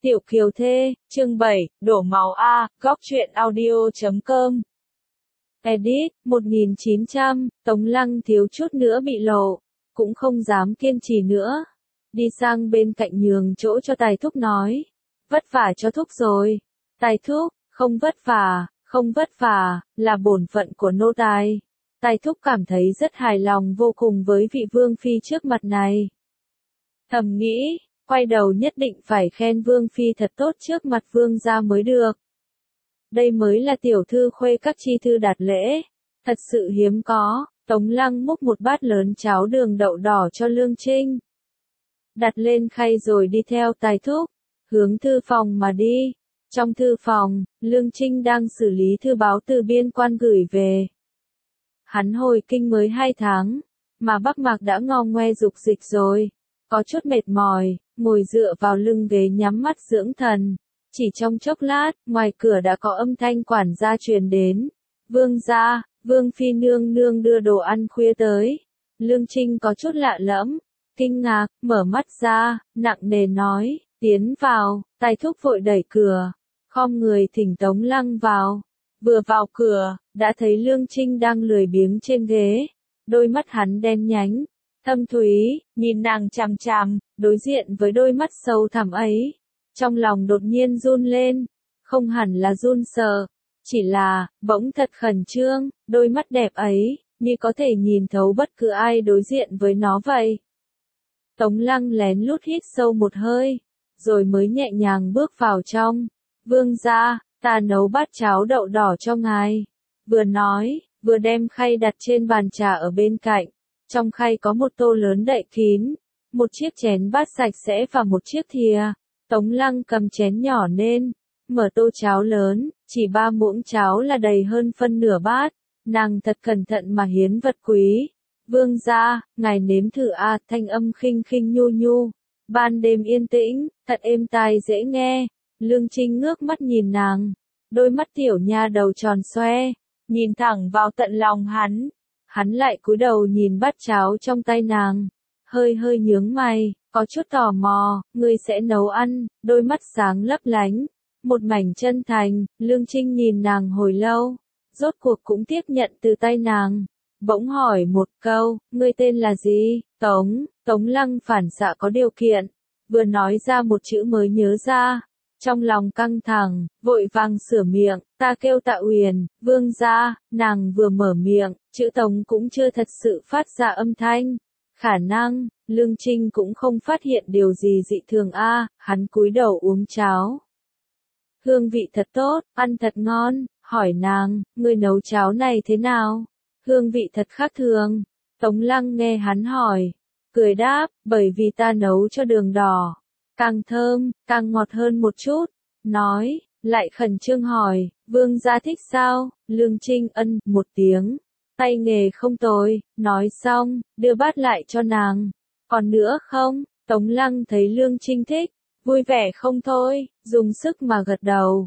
Tiểu Kiều Thê, chương 7, đổ máu A, góc truyện audio.com. Edit, 1900, Tống Lăng thiếu chút nữa bị lộ, cũng không dám kiên trì nữa. Đi sang bên cạnh nhường chỗ cho Tài Thúc nói. Vất vả cho Thúc rồi. Tài Thúc, không vất vả, là bổn phận của nô tài. Tài Thúc cảm thấy rất hài lòng vô cùng với vị vương phi trước mặt này. Thầm nghĩ, quay đầu nhất định phải khen vương phi thật tốt trước mặt vương gia mới được. Đây mới là tiểu thư khuê các chi thư đạt lễ. Thật sự hiếm có. Tống Lăng múc một bát lớn cháo đường đậu đỏ cho Lương Trinh. Đặt lên khay rồi đi theo Tài Thúc, hướng thư phòng mà đi. Trong thư phòng, Lương Trinh đang xử lý thư báo từ biên quan gửi về. Hắn hồi kinh mới 2 tháng, mà Bắc Mạc đã ngao ngoe dục dịch rồi. Có chút mệt mỏi, ngồi dựa vào lưng ghế nhắm mắt dưỡng thần. Chỉ trong chốc lát, ngoài cửa đã có âm thanh quản gia truyền đến. Vương gia, vương phi nương nương đưa đồ ăn khuya tới. Lương Trinh có chút lạ lẫm, kinh ngạc, mở mắt ra, nặng nề nói, tiến vào. Tài Thúc vội đẩy cửa, khom người thỉnh Tống Lăng vào. Vừa vào cửa, đã thấy Lương Trinh đang lười biếng trên ghế. Đôi mắt hắn đen nhánh, thâm thúy, nhìn nàng chằm chằm, đối diện với đôi mắt sâu thẳm ấy. Trong lòng đột nhiên run lên, không hẳn là run sợ, chỉ là, bỗng thật khẩn trương, đôi mắt đẹp ấy, như có thể nhìn thấu bất cứ ai đối diện với nó vậy. Tống Lăng lén lút hít sâu một hơi, rồi mới nhẹ nhàng bước vào trong. Vương gia, ta nấu bát cháo đậu đỏ cho ngài. Vừa nói, vừa đem khay đặt trên bàn trà ở bên cạnh. Trong khay có một tô lớn đậy kín, một chiếc chén bát sạch sẽ và một chiếc thìa. Tống Lăng cầm chén nhỏ lên, mở tô cháo lớn, chỉ 3 muỗng cháo là đầy hơn phân nửa bát. Nàng thật cẩn thận mà hiến vật quý. Vương gia, ngài nếm thử a, thanh âm khinh khinh nhu nhu. Ban đêm yên tĩnh, thật êm tai dễ nghe. Lương Trinh ngước mắt nhìn nàng, đôi mắt tiểu nha đầu tròn xoe, nhìn thẳng vào tận lòng hắn. Hắn lại cúi đầu nhìn bát cháo trong tay nàng, hơi hơi nhướng mày, có chút tò mò, ngươi sẽ nấu ăn, đôi mắt sáng lấp lánh, một mảnh chân thành. Lương Trinh nhìn nàng hồi lâu, rốt cuộc cũng tiếp nhận từ tay nàng, bỗng hỏi một câu, ngươi tên là gì? Tống Lăng phản xạ có điều kiện, vừa nói ra một chữ mới nhớ ra. Trong lòng căng thẳng, vội vàng sửa miệng, ta kêu Tạ Uyển. Vương gia. Nàng vừa mở miệng, chữ Tống cũng chưa thật sự phát ra âm thanh. Khả năng, Lương Trinh cũng không phát hiện điều gì dị thường a. Hắn cúi đầu uống cháo. Hương vị thật tốt, ăn thật ngon. Hỏi nàng, ngươi nấu cháo này thế nào? Hương vị thật khác thường. Tống Lăng nghe hắn hỏi, cười đáp, bởi vì ta nấu cho đường đỏ. Càng thơm, càng ngọt hơn một chút. Nói, lại khẩn trương hỏi, vương gia thích sao? Lương Trinh ân một tiếng. Tay nghề không tồi, nói xong, đưa bát lại cho nàng. Còn nữa không? Tống Lăng thấy Lương Trinh thích, vui vẻ không thôi, dùng sức mà gật đầu.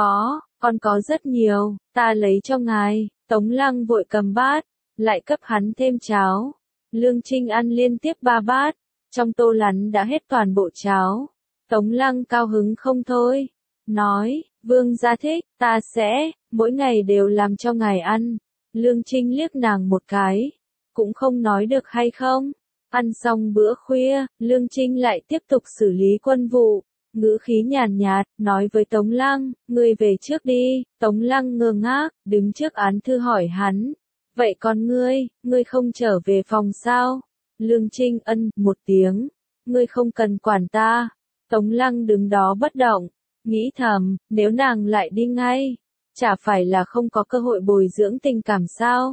Còn có rất nhiều, ta lấy cho ngài. Tống Lăng vội cầm bát, lại cấp hắn thêm cháo. Lương Trinh ăn liên tiếp 3 bát. Trong tô lắn đã hết toàn bộ cháo. Tống Lăng cao hứng không thôi. Nói, vương gia thích, ta sẽ, mỗi ngày đều làm cho ngài ăn. Lương Trinh liếc nàng một cái. Cũng không nói được hay không. Ăn xong bữa khuya, Lương Trinh lại tiếp tục xử lý quân vụ. Ngữ khí nhàn nhạt, nói với Tống Lăng, ngươi về trước đi. Tống Lăng ngơ ngác, đứng trước án thư hỏi hắn. Vậy còn ngươi không trở về phòng sao? Lương Trinh ân một tiếng, ngươi không cần quản ta. Tống Lăng đứng đó bất động, nghĩ thầm, nếu nàng lại đi ngay, chả phải là không có cơ hội bồi dưỡng tình cảm sao?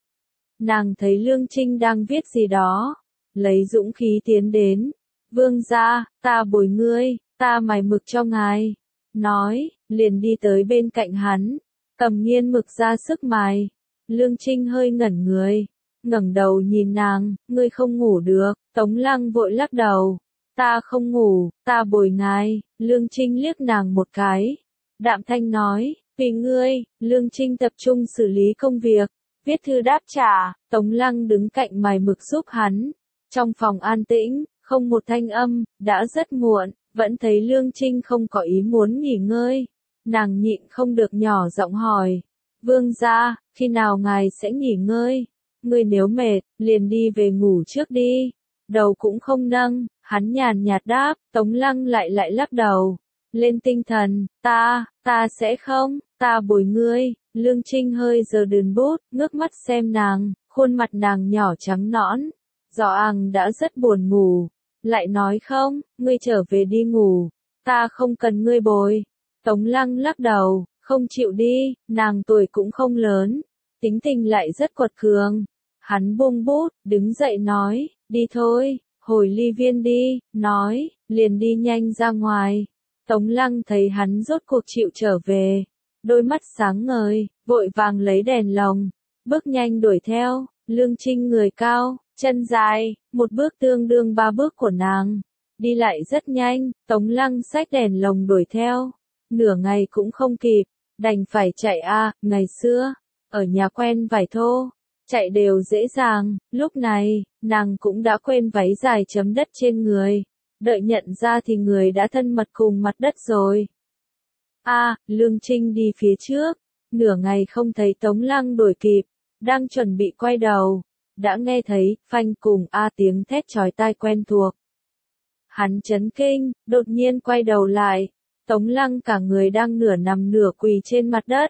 Nàng thấy Lương Trinh đang viết gì đó, lấy dũng khí tiến đến. Vương gia, ta bồi ngươi, ta mài mực cho ngài. Nói, liền đi tới bên cạnh hắn, cầm nghiên mực ra sức mài. Lương Trinh hơi ngẩn người. Ngẩng đầu nhìn nàng, ngươi không ngủ được. Tống Lăng vội lắc đầu, ta không ngủ, ta bồi ngài. Lương Trinh liếc nàng một cái, đạm thanh nói, vì ngươi. Lương Trinh tập trung xử lý công việc, viết thư đáp trả. Tống Lăng đứng cạnh mài mực giúp hắn. Trong phòng an tĩnh, không một thanh âm, đã rất muộn. vẫn thấy Lương Trinh không có ý muốn nghỉ ngơi. Nàng nhịn không được nhỏ giọng hỏi, vương gia, khi nào ngài sẽ nghỉ ngơi? Ngươi nếu mệt, liền đi về ngủ trước đi. Đầu cũng không nâng, hắn nhàn nhạt đáp, Tống Lăng lại lắc đầu. Lên tinh thần, ta sẽ không, ta bồi ngươi. Lương Trinh hơi giơ đờn bút, ngước mắt xem nàng, khuôn mặt nàng nhỏ trắng nõn. Rõ ràng đã rất buồn ngủ. Lại nói không, ngươi trở về đi ngủ, ta không cần ngươi bồi. Tống Lăng lắc đầu, không chịu đi, nàng tuổi cũng không lớn, tính tình lại rất quật cường. Hắn buông bút, đứng dậy nói, đi thôi, hồi ly viên đi, nói, liền đi nhanh ra ngoài. Tống Lăng thấy hắn rốt cuộc chịu trở về, đôi mắt sáng ngời, vội vàng lấy đèn lồng, bước nhanh đuổi theo. Lương Trinh người cao, chân dài, một bước tương đương 3 bước của nàng, đi lại rất nhanh. Tống Lăng xách đèn lồng đuổi theo, nửa ngày cũng không kịp, đành phải chạy ngày xưa, ở nhà quen vải thô, chạy đều dễ dàng, lúc này, nàng cũng đã quên váy dài chấm đất trên người, đợi nhận ra thì người đã thân mật cùng mặt đất rồi. Lương Trinh đi phía trước, nửa ngày không thấy Tống Lăng đuổi kịp, đang chuẩn bị quay đầu, đã nghe thấy, phanh cùng tiếng thét chói tai quen thuộc. Hắn chấn kinh, đột nhiên quay đầu lại, Tống Lăng cả người đang nửa nằm nửa quỳ trên mặt đất.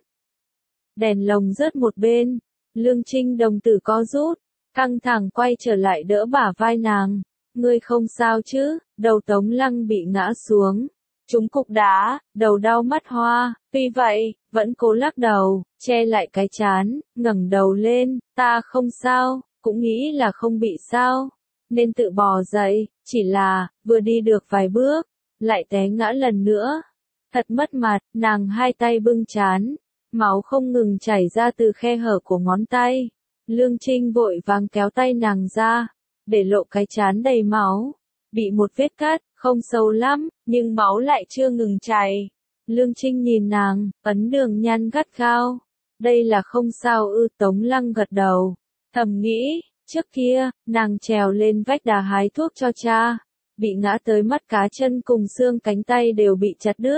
Đèn lồng rớt một bên, Lương Trinh đồng tử co rút, căng thẳng quay trở lại đỡ bả vai nàng. Ngươi không sao chứ? Đầu Tống Lăng bị ngã xuống, trúng cục đá, đầu đau mắt hoa, tuy vậy, vẫn cố lắc đầu, che lại cái trán, ngẩng đầu lên, ta không sao, cũng nghĩ là không bị sao, nên tự bò dậy, chỉ là, vừa đi được vài bước, lại té ngã lần nữa. Thật mất mặt, nàng hai tay bưng trán, máu không ngừng chảy ra từ khe hở của ngón tay. Lương Trinh vội vàng kéo tay nàng ra, để lộ cái trán đầy máu, bị một vết cắt, không sâu lắm, nhưng máu lại chưa ngừng chảy. Lương Trinh nhìn nàng, ấn đường nhăn gắt gao. Đây là không sao ư? Tống Lăng gật đầu, thầm nghĩ, trước kia, nàng trèo lên vách đá hái thuốc cho cha, bị ngã tới mắt cá chân cùng xương cánh tay đều bị chặt đứt.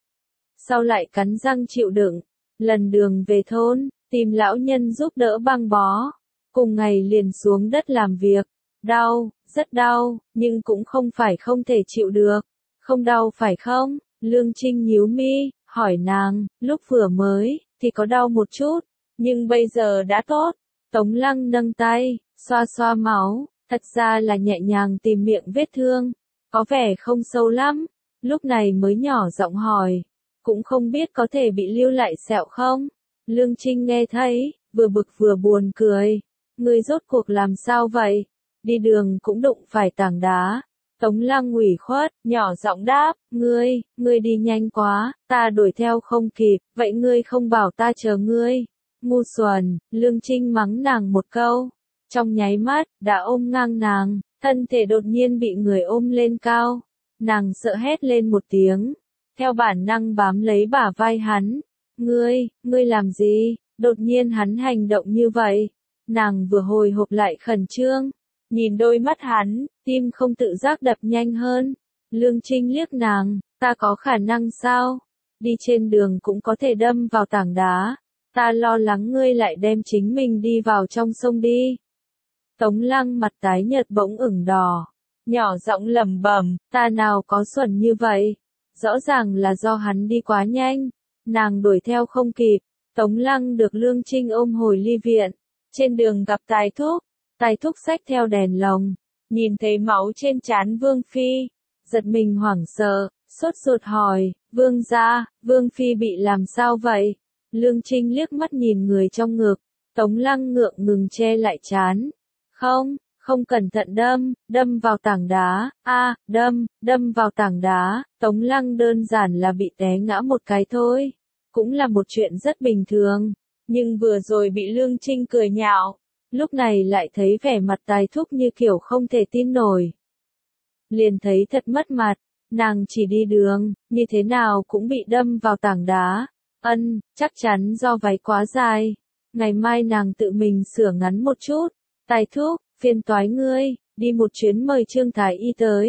Sau lại cắn răng chịu đựng, lần đường về thôn, tìm lão nhân giúp đỡ băng bó, cùng ngày liền xuống đất làm việc. Đau, rất đau, nhưng cũng không phải không thể chịu được. Không đau phải không? Lương Trinh nhíu mi, hỏi nàng, lúc vừa mới, thì có đau một chút, nhưng bây giờ đã tốt. Tống Lăng nâng tay, xoa xoa máu, thật ra là nhẹ nhàng tìm miệng vết thương, có vẻ không sâu lắm. Lúc này mới nhỏ giọng hỏi, cũng không biết có thể bị lưu lại sẹo không? Lương Trinh nghe thấy, vừa bực vừa buồn cười. Ngươi rốt cuộc làm sao vậy? Đi đường cũng đụng phải tảng đá. Tống Lăng ủy khuất, nhỏ giọng đáp, ngươi đi nhanh quá, ta đuổi theo không kịp, vậy ngươi không bảo ta chờ ngươi. Ngu xuẩn, Lương Trinh mắng nàng một câu. Trong nháy mắt, đã ôm ngang nàng, thân thể đột nhiên bị người ôm lên cao. Nàng sợ hét lên một tiếng, theo bản năng bám lấy bả vai hắn. Ngươi làm gì? Đột nhiên hắn hành động như vậy. Nàng vừa hồi hộp lại khẩn trương. Nhìn đôi mắt hắn, tim không tự giác đập nhanh hơn. Lương Trinh liếc nàng, ta có khả năng sao? Đi trên đường cũng có thể đâm vào tảng đá. Ta lo lắng ngươi lại đem chính mình đi vào trong sông đi. Tống Lăng mặt tái nhợt bỗng ửng đỏ, nhỏ giọng lẩm bẩm, ta nào có xuẩn như vậy? Rõ ràng là do hắn đi quá nhanh. Nàng đuổi theo không kịp. Tống Lăng được Lương Trinh ôm hồi ly viện. Trên đường gặp Tài Thúc xách theo đèn lồng, nhìn thấy máu trên trán Vương Phi, giật mình hoảng sợ, sốt ruột hỏi, Vương gia, Vương Phi bị làm sao vậy? Lương Trinh liếc mắt nhìn người trong ngực, Tống Lăng ngượng ngừng che lại trán. Không cẩn thận đâm vào tảng đá, đâm vào tảng đá. Tống Lăng đơn giản là bị té ngã một cái thôi, cũng là một chuyện rất bình thường, nhưng vừa rồi bị Lương Trinh cười nhạo. Lúc này lại thấy vẻ mặt Tài Thúc như kiểu không thể tin nổi. Liền thấy thật mất mặt, nàng chỉ đi đường, như thế nào cũng bị đâm vào tảng đá. Chắc chắn do váy quá dài. Ngày mai nàng tự mình sửa ngắn một chút. Tài Thúc, phiền toái ngươi, đi một chuyến mời Trương Thái Y tới.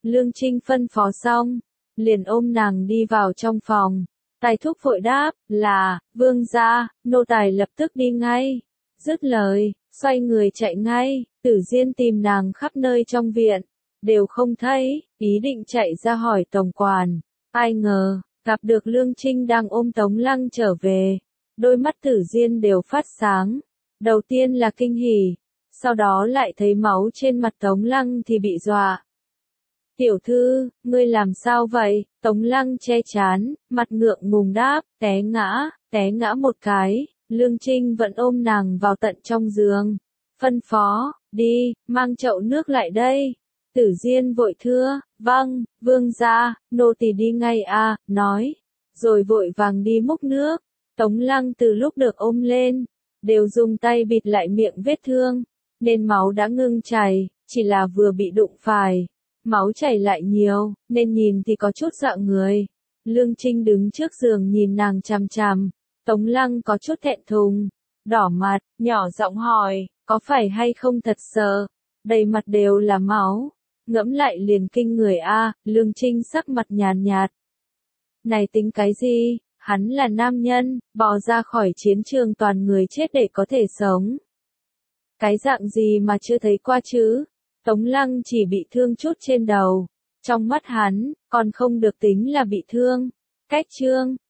Lương Trinh phân phó xong, liền ôm nàng đi vào trong phòng. Tài thúc vội đáp, là, vương gia, nô tài lập tức đi ngay. Dứt lời, xoay người chạy ngay, Tử Diên tìm nàng khắp nơi trong viện, đều không thấy, ý định chạy ra hỏi tổng quản. Ai ngờ, gặp được Lương Trinh đang ôm Tống Lăng trở về. Đôi mắt Tử Diên đều phát sáng. Đầu tiên là kinh hỉ, sau đó lại thấy máu trên mặt Tống Lăng thì bị dọa. Tiểu thư, ngươi làm sao vậy? Tống Lăng che chán, mặt ngượng ngùng đáp, té ngã một cái. Lương Trinh vẫn ôm nàng vào tận trong giường. Phân phó, đi, mang chậu nước lại đây. Tử Diên vội thưa, vâng, vương gia, nô tỳ đi ngay à, nói. Rồi vội vàng đi múc nước. Tống Lăng từ lúc được ôm lên, đều dùng tay bịt lại miệng vết thương, nên máu đã ngưng chảy, chỉ là vừa bị đụng phải. Máu chảy lại nhiều, nên nhìn thì có chút dọa người. Lương Trinh đứng trước giường nhìn nàng chằm chằm. Tống Lăng có chút thẹn thùng, đỏ mặt, nhỏ giọng hỏi, có phải hay không thật sợ? Đầy mặt đều là máu. Ngẫm lại liền kinh người a. Lương Trinh sắc mặt nhàn nhạt. Này tính cái gì? Hắn là nam nhân, bò ra khỏi chiến trường toàn người chết để có thể sống. Cái dạng gì mà chưa thấy qua chứ? Tống Lăng chỉ bị thương chút trên đầu. Trong mắt hắn, còn không được tính là bị thương. Cách chương